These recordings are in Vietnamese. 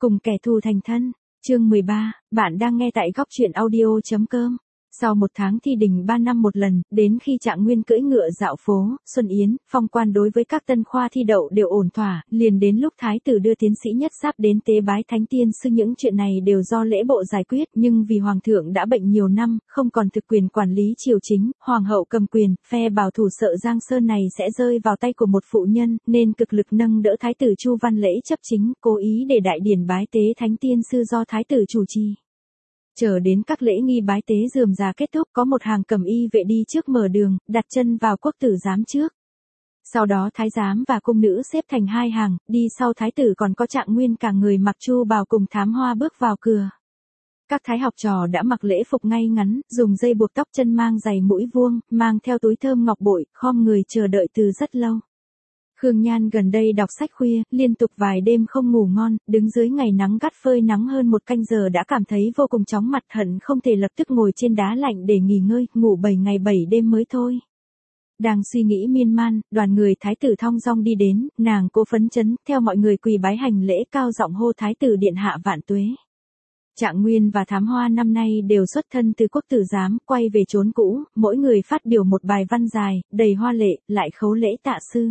Cùng kẻ thù thành thân, chương 13, bạn đang nghe tại góc truyện audio.com. Sau một tháng thi đình 3 năm một lần, đến khi Trạng Nguyên cưỡi ngựa dạo phố, Xuân Yến, phong quan đối với các tân khoa thi đậu đều ổn thỏa, liền đến lúc thái tử đưa tiến sĩ nhất giáp đến tế bái thánh tiên sư. Những chuyện này đều do lễ bộ giải quyết, nhưng vì hoàng thượng đã bệnh nhiều năm, không còn thực quyền quản lý triều chính, hoàng hậu cầm quyền, phe bảo thủ sợ Giang Sơn này sẽ rơi vào tay của một phụ nhân, nên cực lực nâng đỡ thái tử Chu Văn Lễ chấp chính, cố ý để đại điển bái tế thánh tiên sư do thái tử chủ trì. Chờ đến các lễ nghi bái tế rườm rà kết thúc, có một hàng cẩm y vệ đi trước mở đường, đặt chân vào quốc tử giám trước. Sau đó thái giám và cung nữ xếp thành hai hàng, đi sau thái tử còn có Trạng Nguyên cả người mặc chu bào cùng Thám Hoa bước vào cửa. Các thái học trò đã mặc lễ phục ngay ngắn, dùng dây buộc tóc chân mang giày mũi vuông, mang theo túi thơm ngọc bội, khom người chờ đợi từ rất lâu. Khương Nhan gần đây đọc sách khuya, liên tục vài đêm không ngủ ngon, đứng dưới ngày nắng gắt phơi nắng hơn một canh giờ đã cảm thấy vô cùng chóng mặt, hận không thể lập tức ngồi trên đá lạnh để nghỉ ngơi, ngủ 7 ngày 7 đêm mới thôi. Đang suy nghĩ miên man, đoàn người thái tử thong dong đi đến, nàng cố phấn chấn, theo mọi người quỳ bái hành lễ cao giọng hô thái tử điện hạ vạn tuế. Trạng Nguyên và Thám Hoa năm nay đều xuất thân từ quốc tử giám, quay về chốn cũ, mỗi người phát biểu một bài văn dài, đầy hoa lệ, lại khấu lễ tạ sư.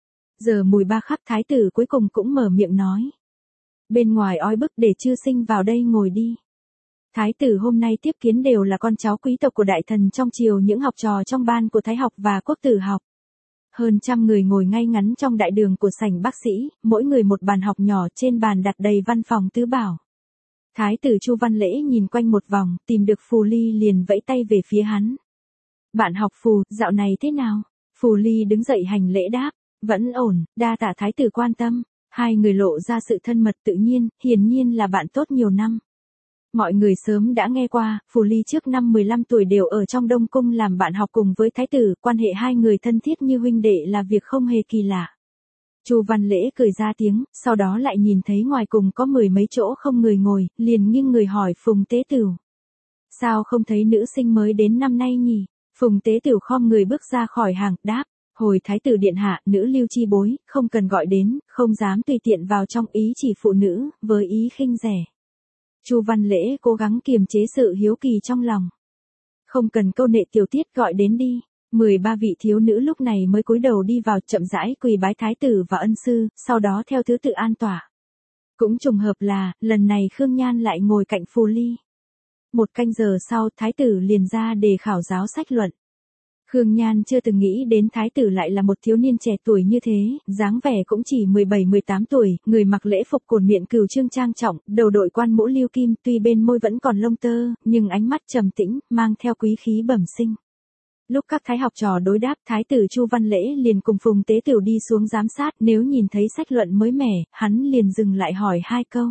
Giờ mùi ba khắc thái tử cuối cùng cũng mở miệng nói. Bên ngoài oi bức, để chư sinh vào đây ngồi đi. Thái tử hôm nay tiếp kiến đều là con cháu quý tộc của đại thần trong triều, những học trò trong ban của thái học và quốc tử học. Hơn trăm người ngồi ngay ngắn trong đại đường của sảnh bác sĩ, mỗi người một bàn học nhỏ, trên bàn đặt đầy văn phòng tứ bảo. Thái tử Chu Văn Lễ nhìn quanh một vòng, tìm được Phù Ly liền vẫy tay về phía hắn. Bạn học Phù, dạo này thế nào? Phù Ly đứng dậy hành lễ đáp. Vẫn ổn, đa tạ thái tử quan tâm. Hai người lộ ra sự thân mật tự nhiên, hiển nhiên là bạn tốt nhiều năm. Mọi người sớm đã nghe qua, Phù Ly trước năm 15 tuổi đều ở trong Đông Cung làm bạn học cùng với thái tử, quan hệ hai người thân thiết như huynh đệ là việc không hề kỳ lạ. Chu Văn Lễ cười ra tiếng, sau đó lại nhìn thấy ngoài cùng có 10 mấy chỗ không người ngồi, liền nghiêng người hỏi Phùng Tế Tửu. Sao không thấy nữ sinh mới đến năm nay nhỉ? Phùng Tế Tửu khom người bước ra khỏi hàng, đáp. Hồi thái tử điện hạ, nữ lưu chi bối, không cần gọi đến, không dám tùy tiện vào trong, ý chỉ phụ nữ, với ý khinh rẻ. Chu Văn Lễ cố gắng kiềm chế sự hiếu kỳ trong lòng. Không cần câu nệ tiểu tiết, gọi đến đi. 13 vị thiếu nữ lúc này mới cúi đầu đi vào, chậm rãi quỳ bái thái tử và ân sư, sau đó theo thứ tự an tọa. Cũng trùng hợp là, lần này Khương Nhan lại ngồi cạnh Phù Ly. Một canh giờ sau, thái tử liền ra đề khảo giáo sách luận. Khương Nhan chưa từng nghĩ đến thái tử lại là một thiếu niên trẻ tuổi như thế, dáng vẻ cũng chỉ 17-18 tuổi, người mặc lễ phục cổn miệng cửu trương trang trọng, đầu đội quan mũ lưu kim, tuy bên môi vẫn còn lông tơ, nhưng ánh mắt trầm tĩnh, mang theo quý khí bẩm sinh. Lúc các thái học trò đối đáp, thái tử Chu Văn Lễ liền cùng Phùng Tế Tửu đi xuống giám sát, nếu nhìn thấy sách luận mới mẻ, hắn liền dừng lại hỏi hai câu.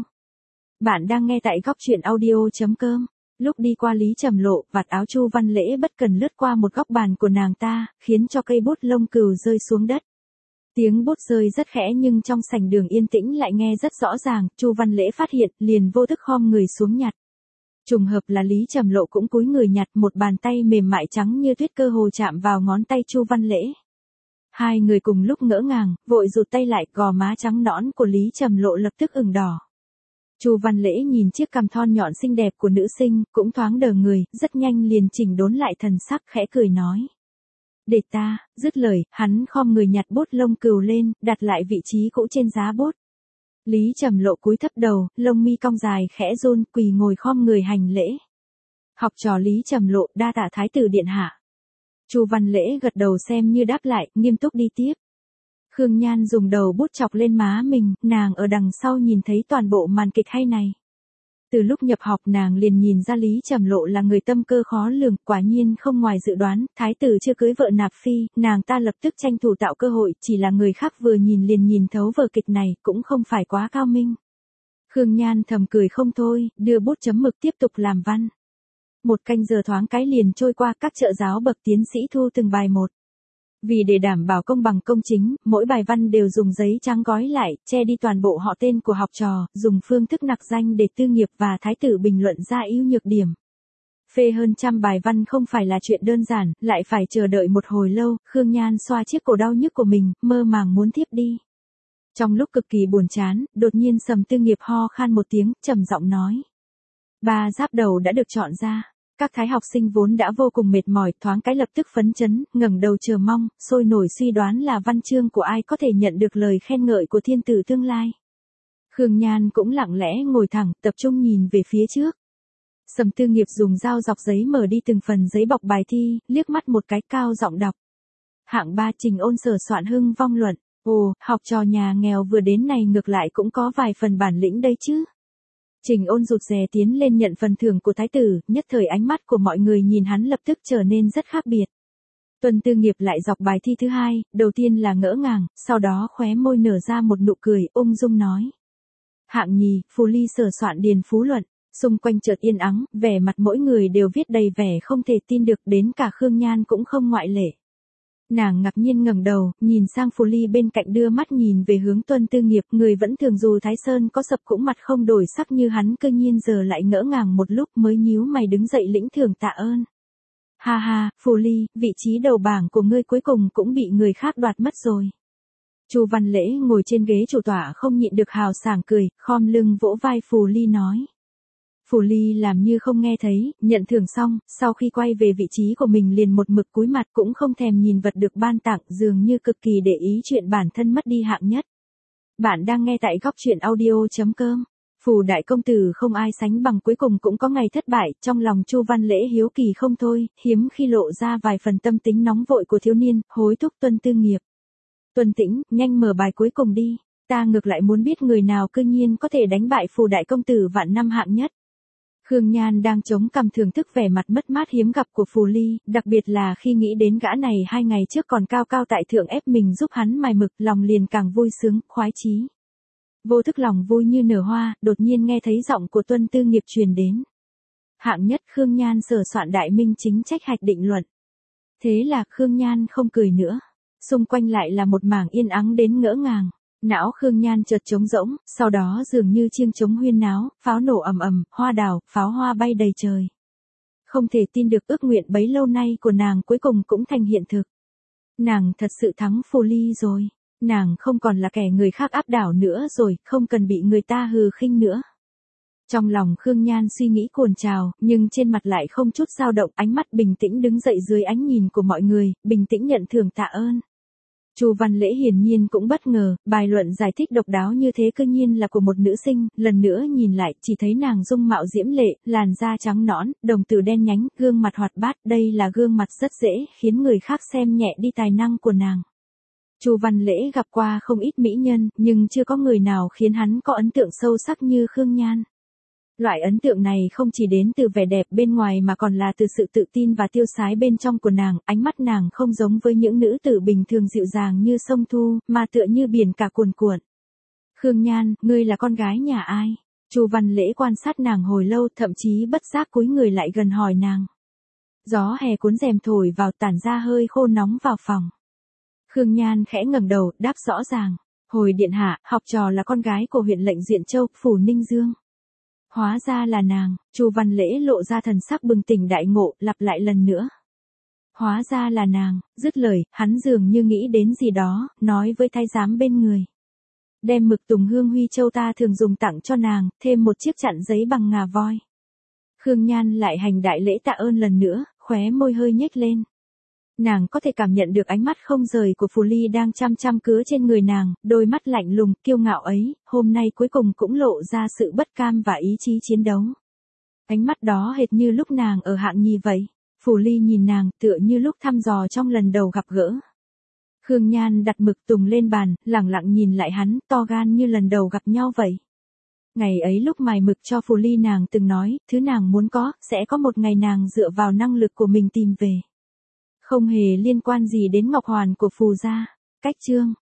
Bạn đang nghe tại góc truyện audio.com. Lúc đi qua Lý Trầm Lộ, vạt áo Chu Văn Lễ bất cần lướt qua một góc bàn của nàng ta, khiến cho cây bút lông cừu rơi xuống đất. Tiếng bút rơi rất khẽ nhưng trong sảnh đường yên tĩnh lại nghe rất rõ ràng, Chu Văn Lễ phát hiện, liền vô thức khom người xuống nhặt. Trùng hợp là Lý Trầm Lộ cũng cúi người nhặt, một bàn tay mềm mại trắng như tuyết cơ hồ chạm vào ngón tay Chu Văn Lễ. Hai người cùng lúc ngỡ ngàng, vội rụt tay lại, gò má trắng nõn của Lý Trầm Lộ lập tức ửng đỏ. Chu Văn Lễ nhìn chiếc cằm thon nhọn xinh đẹp của nữ sinh, cũng thoáng đờ người, rất nhanh liền chỉnh đốn lại thần sắc, khẽ cười nói. Để ta, dứt lời, hắn khom người nhặt bút lông cừu lên, đặt lại vị trí cũ trên giá bút. Lý Trầm Lộ cúi thấp đầu, lông mi cong dài khẽ run, quỳ ngồi khom người hành lễ. Học trò Lý Trầm Lộ, đa tạ thái tử điện hạ. Chu Văn Lễ gật đầu xem như đáp lại, nghiêm túc đi tiếp. Khương Nhan dùng đầu bút chọc lên má mình, nàng ở đằng sau nhìn thấy toàn bộ màn kịch hay này. Từ lúc nhập học nàng liền nhìn ra Lý Trầm Lộ là người tâm cơ khó lường, quả nhiên không ngoài dự đoán, thái tử chưa cưới vợ nạp phi, nàng ta lập tức tranh thủ tạo cơ hội, chỉ là người khác vừa nhìn liền nhìn thấu vở kịch này, cũng không phải quá cao minh. Khương Nhan thầm cười không thôi, đưa bút chấm mực tiếp tục làm văn. Một canh giờ thoáng cái liền trôi qua, các trợ giáo bậc tiến sĩ thu từng bài một. Vì để đảm bảo công bằng công chính, mỗi bài văn đều dùng giấy trắng gói lại, che đi toàn bộ họ tên của học trò, dùng phương thức nặc danh để tư nghiệp và thái tử bình luận ra ưu nhược điểm. Phê hơn trăm bài văn không phải là chuyện đơn giản, lại phải chờ đợi một hồi lâu, Khương Nhan xoa chiếc cổ đau nhức của mình, mơ màng muốn thiếp đi. Trong lúc cực kỳ buồn chán, đột nhiên Sầm Tư Nghiệp ho khan một tiếng, trầm giọng nói. Ba giáp đầu đã được chọn ra. Các thái học sinh vốn đã vô cùng mệt mỏi, thoáng cái lập tức phấn chấn, ngẩng đầu chờ mong, sôi nổi suy đoán là văn chương của ai có thể nhận được lời khen ngợi của thiên tử tương lai. Khương Nhan cũng lặng lẽ ngồi thẳng, tập trung nhìn về phía trước. Sầm Tư Nghiệp dùng dao dọc giấy mở đi từng phần giấy bọc bài thi, liếc mắt một cái cao giọng đọc. Hạng 3 Trình Ôn sở soạn hưng vong luận. Ồ, học trò nhà nghèo vừa đến này ngược lại cũng có vài phần bản lĩnh đây chứ. Trình Ôn rụt rè tiến lên nhận phần thưởng của thái tử, nhất thời ánh mắt của mọi người nhìn hắn lập tức trở nên rất khác biệt. Tuân Tư Nghiệp lại dọc bài thi thứ hai, đầu tiên là ngỡ ngàng, sau đó khóe môi nở ra một nụ cười, ung dung nói. Hạng nhì, Phù Ly sở soạn điền phú luận. Xung quanh chợt yên ắng, vẻ mặt mỗi người đều viết đầy vẻ không thể tin được, đến cả Khương Nhan cũng không ngoại lệ. Nàng ngạc nhiên ngẩng đầu, nhìn sang Phù Ly bên cạnh đưa mắt nhìn về hướng Tuân Tư Nghiệp, người vẫn thường dù Thái Sơn có sập cũng mặt không đổi sắc như hắn, cơ nhiên giờ lại ngỡ ngàng một lúc mới nhíu mày đứng dậy lĩnh thưởng tạ ơn. Ha ha, Phù Ly, vị trí đầu bảng của ngươi cuối cùng cũng bị người khác đoạt mất rồi. Chu Văn Lễ ngồi trên ghế chủ tọa không nhịn được hào sảng cười, khom lưng vỗ vai Phù Ly nói. Phù Ly làm như không nghe thấy, nhận thưởng xong, sau khi quay về vị trí của mình liền một mực cúi mặt cũng không thèm nhìn vật được ban tặng, dường như cực kỳ để ý chuyện bản thân mất đi hạng nhất. Bạn đang nghe tại góc truyện audio.com. Phù đại công tử không ai sánh bằng, cuối cùng cũng có ngày thất bại, trong lòng Chu Văn Lễ hiếu kỳ không thôi, hiếm khi lộ ra vài phần tâm tính nóng vội của thiếu niên, hối thúc Tuân Tư Nghiệp. Tuân Tĩnh, nhanh mở bài cuối cùng đi, ta ngược lại muốn biết người nào cư nhiên có thể đánh bại Phù đại công tử vạn năm hạng nhất. Khương Nhan đang chống cằm thưởng thức vẻ mặt mất mát hiếm gặp của Phù Ly, đặc biệt là khi nghĩ đến gã này 2 ngày trước còn cao cao tại thượng ép mình giúp hắn mài mực, lòng liền càng vui sướng, khoái chí. Vô thức lòng vui như nở hoa, đột nhiên nghe thấy giọng của Tuân Tư Nghiệp truyền đến. Hạng nhất Khương Nhan sở soạn đại minh chính trách hạch định luận. Thế là Khương Nhan không cười nữa. Xung quanh lại là một mảng yên ắng đến ngỡ ngàng. Não Khương Nhan chợt trống rỗng, sau đó dường như chiêng trống huyên náo, pháo nổ ầm ầm, hoa đào, pháo hoa bay đầy trời. Không thể tin được ước nguyện bấy lâu nay của nàng cuối cùng cũng thành hiện thực. Nàng thật sự thắng Phù Ly rồi. Nàng không còn là kẻ người khác áp đảo nữa rồi, không cần bị người ta hừ khinh nữa. Trong lòng Khương Nhan suy nghĩ cuồn trào, nhưng trên mặt lại không chút dao động, ánh mắt bình tĩnh đứng dậy dưới ánh nhìn của mọi người, bình tĩnh nhận thưởng tạ ơn. Chu Văn Lễ hiển nhiên cũng bất ngờ, bài luận giải thích độc đáo như thế cư nhiên là của một nữ sinh, lần nữa nhìn lại chỉ thấy nàng dung mạo diễm lệ, làn da trắng nõn, đồng tử đen nhánh, gương mặt hoạt bát, đây là gương mặt rất dễ khiến người khác xem nhẹ đi tài năng của nàng. Chu Văn Lễ gặp qua không ít mỹ nhân, nhưng chưa có người nào khiến hắn có ấn tượng sâu sắc như Khương Nhan. Loại ấn tượng này không chỉ đến từ vẻ đẹp bên ngoài mà còn là từ sự tự tin và tiêu sái bên trong của nàng, ánh mắt nàng không giống với những nữ tử bình thường dịu dàng như sông thu, mà tựa như biển cả cuồn cuộn. Khương Nhan, ngươi là con gái nhà ai? Chu Văn Lễ quan sát nàng hồi lâu, thậm chí bất giác cúi người lại gần hỏi nàng. Gió hè cuốn rèm thổi vào, tản ra hơi khô nóng vào phòng. Khương Nhan khẽ ngẩng đầu, đáp rõ ràng. Hồi điện hạ, học trò là con gái của huyện lệnh Diện Châu, phủ Ninh Dương. Hóa ra là nàng, Chu Văn Lễ lộ ra thần sắc bừng tỉnh đại ngộ, lặp lại lần nữa. Hóa ra là nàng, dứt lời, hắn dường như nghĩ đến gì đó, nói với thái giám bên người. Đem mực tùng hương Huy Châu ta thường dùng tặng cho nàng, thêm một chiếc chặn giấy bằng ngà voi. Khương Nhan lại hành đại lễ tạ ơn lần nữa, khóe môi hơi nhếch lên. Nàng có thể cảm nhận được ánh mắt không rời của Phù Ly đang chăm chăm cứa trên người nàng, đôi mắt lạnh lùng, kiêu ngạo ấy, hôm nay cuối cùng cũng lộ ra sự bất cam và ý chí chiến đấu. Ánh mắt đó hệt như lúc nàng ở hạng nhì vậy. Phù Ly nhìn nàng tựa như lúc thăm dò trong lần đầu gặp gỡ. Khương Nhan đặt mực tùng lên bàn, lẳng lặng nhìn lại hắn, to gan như lần đầu gặp nhau vậy. Ngày ấy lúc mài mực cho Phù Ly nàng từng nói, thứ nàng muốn có, sẽ có một ngày nàng dựa vào năng lực của mình tìm về. Không hề liên quan gì đến Ngọc Hoàn của Phù gia. Cách chương